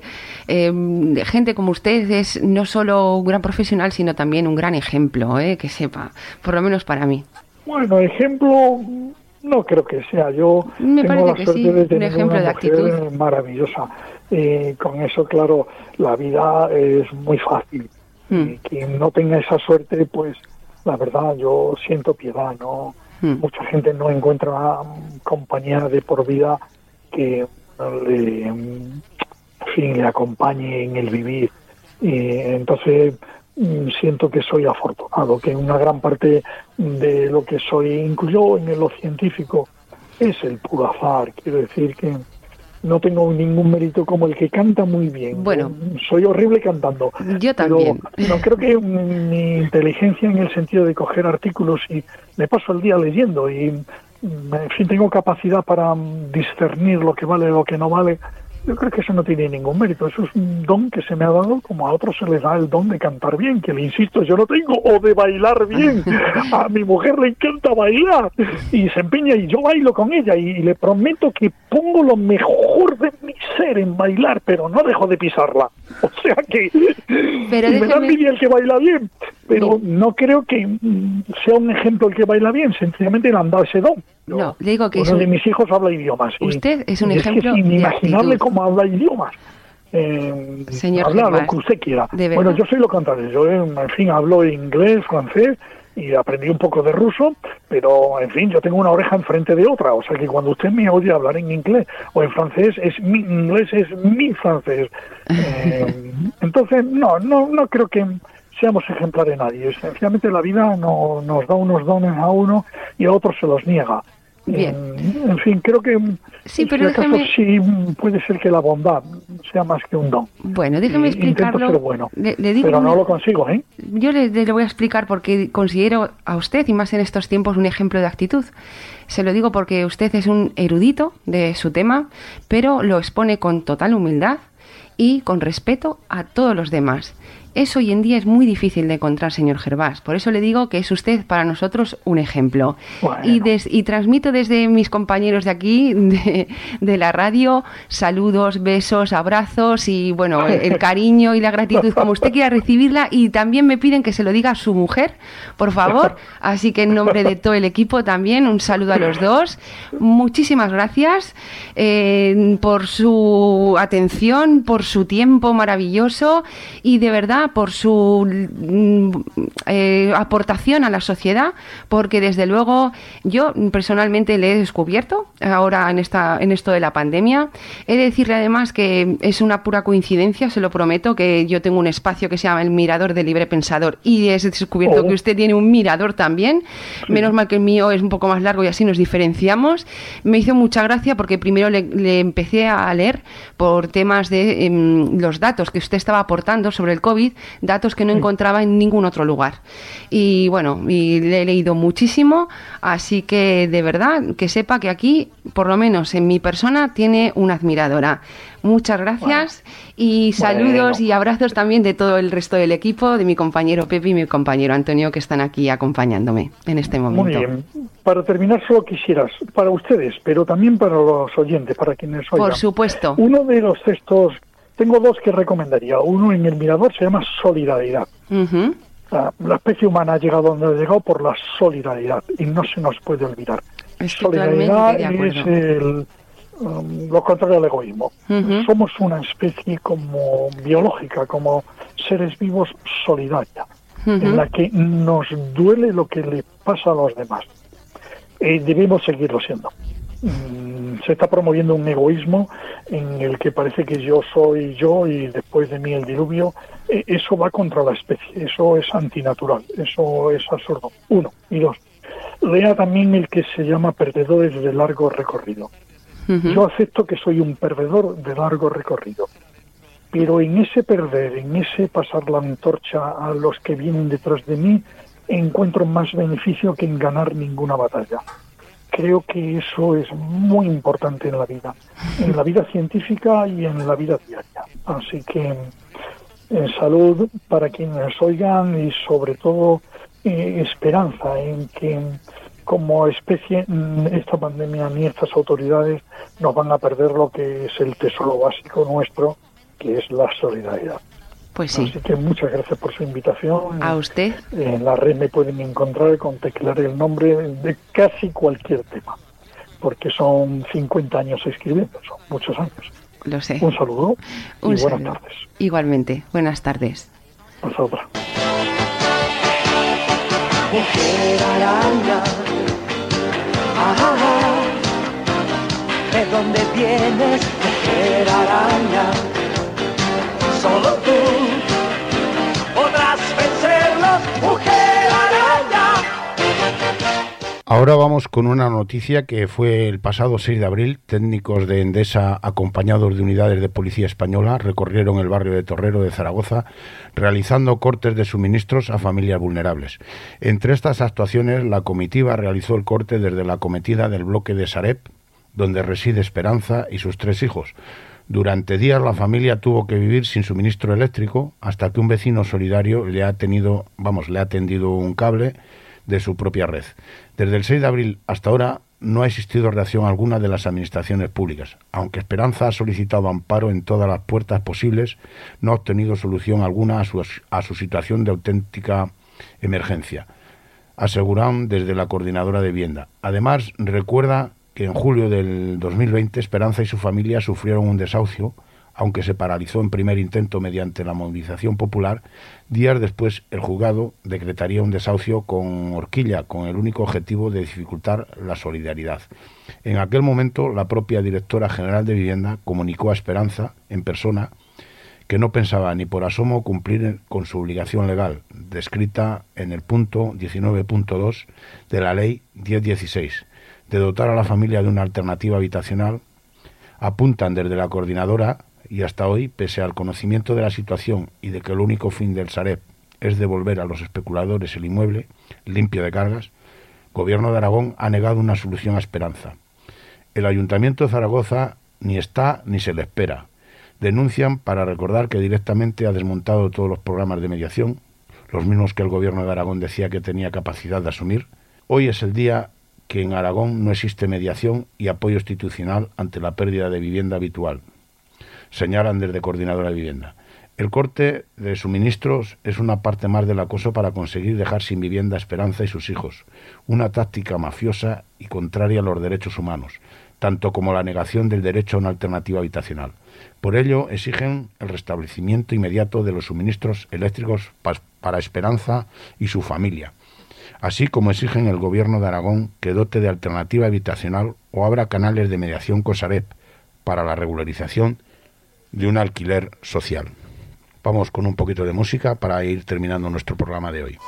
eh, gente como usted es no solo un gran profesional, sino también un gran ejemplo, eh, que sepa, por lo menos para mí. Bueno, ejemplo no creo que sea. Yo Me tengo la parece que suerte sí, de tener un ejemplo una de mujer actitud maravillosa. Eh, con eso, claro, la vida es muy fácil. Mm. Y quien no tenga esa suerte, pues la verdad, yo siento piedad, ¿no? Mucha gente no encuentra una compañía de por vida que le, en fin, le acompañe en el vivir. Y entonces siento que soy afortunado, que una gran parte de lo que soy, incluso en lo científico, es el puro azar. Quiero decir que no tengo ningún mérito como el que canta muy bien. Bueno, soy horrible cantando. Yo también. Pero no creo que mi inteligencia en el sentido de coger artículos y me paso el día leyendo y en fin tengo capacidad para discernir lo que vale y lo que no vale. Yo creo que eso no tiene ningún mérito. Eso es un don que se me ha dado, como a otros se les da el don de cantar bien, que le insisto, yo no tengo, o de bailar bien. A mi mujer le encanta bailar y se empeña y yo bailo con ella y, y le prometo que pongo lo mejor de mi ser en bailar, pero no dejo de pisarla. O sea que pero y déjeme... me da envidia el que baila bien, pero sí. No creo que mm, sea un ejemplo el que baila bien, sencillamente le han dado ese don. No, no le digo que uno un... de mis hijos habla idiomas. Usted y, es un y ejemplo es que sin de imaginarle actitud. cómo habla idiomas. Eh, Señor habla Gervás, lo que usted quiera. ¿de Bueno, yo soy lo contrario. Yo, en fin, hablo inglés, francés y aprendí un poco de ruso, pero, en fin, yo tengo una oreja enfrente de otra. O sea que cuando usted me oye hablar en inglés o en francés, es mi inglés, es mi francés. Eh, entonces, no, no, no creo que seamos ejemplares nadie. Esencialmente la vida no, nos da unos dones a uno y a otros se los niega. Bien. En, en fin, creo que sí, pero pero déjame... sí puede ser que la bondad sea más que un don. Bueno, déjame y, explicarlo. Intento ser bueno, le, le digo pero no una... lo consigo, ¿eh? Yo le, le voy a explicar porque considero a usted, y más en estos tiempos, un ejemplo de actitud. Se lo digo porque usted es un erudito de su tema, pero lo expone con total humildad y con respeto a todos los demás. Eso hoy en día es muy difícil de encontrar, señor Gervás. Por eso le digo que es usted para nosotros un ejemplo. Bueno. Y, des, y transmito desde mis compañeros de aquí, de, de la radio, saludos, besos, abrazos y, bueno, el cariño y la gratitud como usted quiera recibirla. Y también me piden que se lo diga a su mujer, por favor. Así que en nombre de todo el equipo también, un saludo a los dos. Muchísimas gracias eh, por su atención, por su tiempo maravilloso y de verdad verdad, por su eh, aportación a la sociedad, porque desde luego yo personalmente le he descubierto ahora en esta en esto de la pandemia. He de decirle además que es una pura coincidencia, se lo prometo, que yo tengo un espacio que se llama el Mirador del Libre Pensador y he descubierto oh. que usted tiene un mirador también. Sí. Menos mal que el mío es un poco más largo y así nos diferenciamos. Me hizo mucha gracia porque primero le, le empecé a leer por temas de eh, los datos que usted estaba aportando sobre el COVID, datos que no sí. encontraba en ningún otro lugar. Y bueno, y le he leído muchísimo, así que de verdad que sepa que aquí, por lo menos en mi persona, tiene una admiradora. Muchas gracias bueno, y saludos bueno. y abrazos también de todo el resto del equipo, de mi compañero Pepe y mi compañero Antonio, que están aquí acompañándome en este momento. Muy bien. Para terminar, solo quisieras, para ustedes, pero también para los oyentes, para quienes oigan. Por supuesto. Uno de los textos, tengo dos que recomendaría. Uno en el Mirador se llama Solidaridad. Uh-huh. La, la especie humana ha llegado donde ha llegado por la solidaridad y no se nos puede olvidar. Estoy solidaridad es el... Um, lo contrario al egoísmo. Uh-huh. Somos una especie como biológica, como seres vivos solidaria, uh-huh. en la que nos duele lo que le pasa a los demás. Y debemos seguirlo siendo. Um, se está promoviendo un egoísmo en el que parece que yo soy yo y después de mí el diluvio. Eh, eso va contra la especie, eso es antinatural, eso es absurdo. Uno. Y dos, lea también el que se llama Perdedores de largo recorrido. Uh-huh. Yo acepto que soy un perdedor de largo recorrido, pero en ese perder, en ese pasar la antorcha a los que vienen detrás de mí, encuentro más beneficio que en ganar ninguna batalla. Creo que eso es muy importante en la vida, en la vida científica y en la vida diaria. Así que en salud para quienes oigan y sobre todo eh, esperanza en que como especie esta pandemia ni estas autoridades nos van a perder lo que es el tesoro básico nuestro, que es la solidaridad. Pues sí. Así que muchas gracias por su invitación. A usted. En la red me pueden encontrar con teclear el nombre de casi cualquier tema, porque son cincuenta años escribiendo, son muchos años. Lo sé. Un saludo y Un buenas saludo. tardes. Igualmente, buenas tardes. Hasta otra. Mujer araña, ah, ah, ah. ¿De dónde vienes, mujer araña? Solo tú podrás vencerlos, mujer araña. Ahora vamos con una noticia que fue el pasado seis de abril. Técnicos de Endesa, acompañados de unidades de policía española, recorrieron el barrio de Torrero de Zaragoza, realizando cortes de suministros a familias vulnerables. Entre estas actuaciones, la comitiva realizó el corte desde la acometida del bloque de Sareb, donde reside Esperanza y sus tres hijos. Durante días la familia tuvo que vivir sin suministro eléctrico hasta que un vecino solidario le ha tenido, vamos, le ha tendido un cable de su propia red. Desde el seis de abril hasta ahora no ha existido reacción alguna de las administraciones públicas. Aunque Esperanza ha solicitado amparo en todas las puertas posibles, no ha obtenido solución alguna a su, a su situación de auténtica emergencia, aseguran desde la Coordinadora de Vivienda. Además, recuerda que en julio del dos mil veinte Esperanza y su familia sufrieron un desahucio, aunque se paralizó en primer intento mediante la movilización popular. Días después el juzgado decretaría un desahucio con horquilla, con el único objetivo de dificultar la solidaridad. En aquel momento la propia directora general de Vivienda comunicó a Esperanza en persona que no pensaba ni por asomo cumplir con su obligación legal, descrita en el punto diecinueve punto dos de la ley diez dieciséis, de dotar a la familia de una alternativa habitacional. Apuntan desde la coordinadora, y hasta hoy, pese al conocimiento de la situación y de que el único fin del Sareb es devolver a los especuladores el inmueble limpio de cargas, el Gobierno de Aragón ha negado una solución a Esperanza. El Ayuntamiento de Zaragoza ni está ni se le espera. Denuncian para recordar que directamente ha desmontado todos los programas de mediación, los mismos que el Gobierno de Aragón decía que tenía capacidad de asumir. Hoy es el día que en Aragón no existe mediación y apoyo institucional ante la pérdida de vivienda habitual, señalan desde Coordinadora de Vivienda. El corte de suministros es una parte más del acoso para conseguir dejar sin vivienda a Esperanza y sus hijos, una táctica mafiosa y contraria a los derechos humanos, tanto como la negación del derecho a una alternativa habitacional. Por ello, exigen el restablecimiento inmediato de los suministros eléctricos para Esperanza y su familia, así como exigen el Gobierno de Aragón que dote de alternativa habitacional o abra canales de mediación con Sareb para la regularización de un alquiler social. Vamos con un poquito de música para ir terminando nuestro programa de hoy.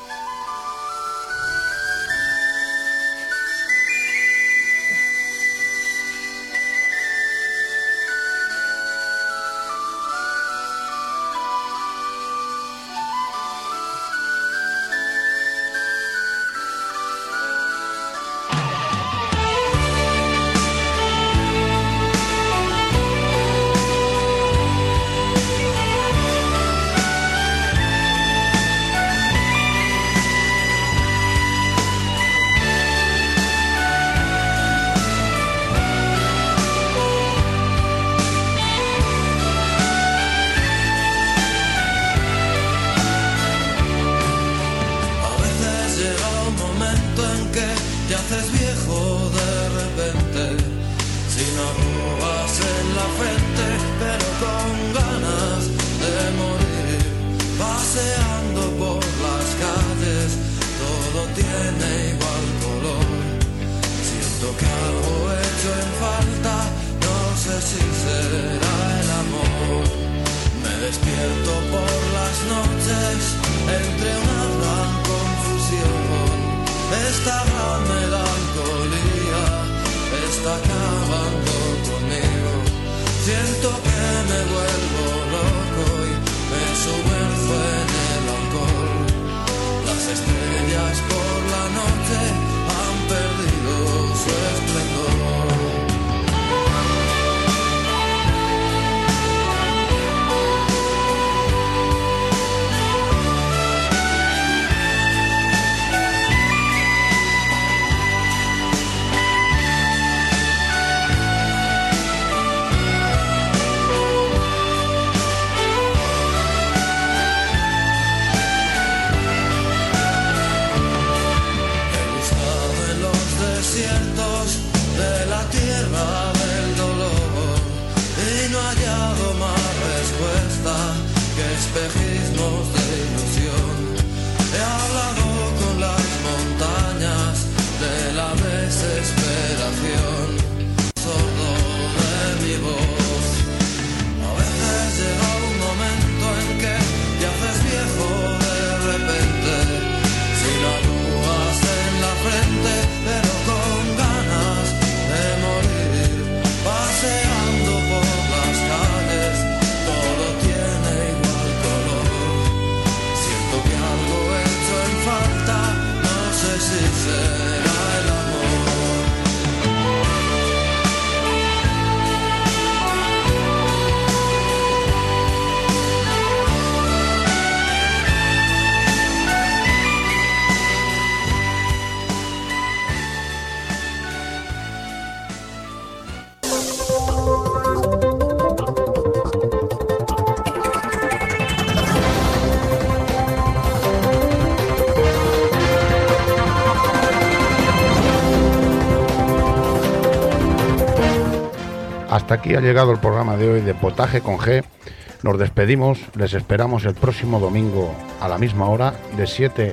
Hasta aquí ha llegado el programa de hoy de Potaje con G. Nos despedimos, les esperamos el próximo domingo a la misma hora, de siete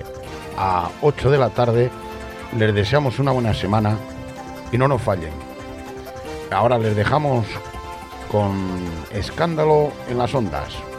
a ocho de la tarde. Les deseamos una buena semana y no nos fallen. Ahora les dejamos con Escándalo en las Ondas.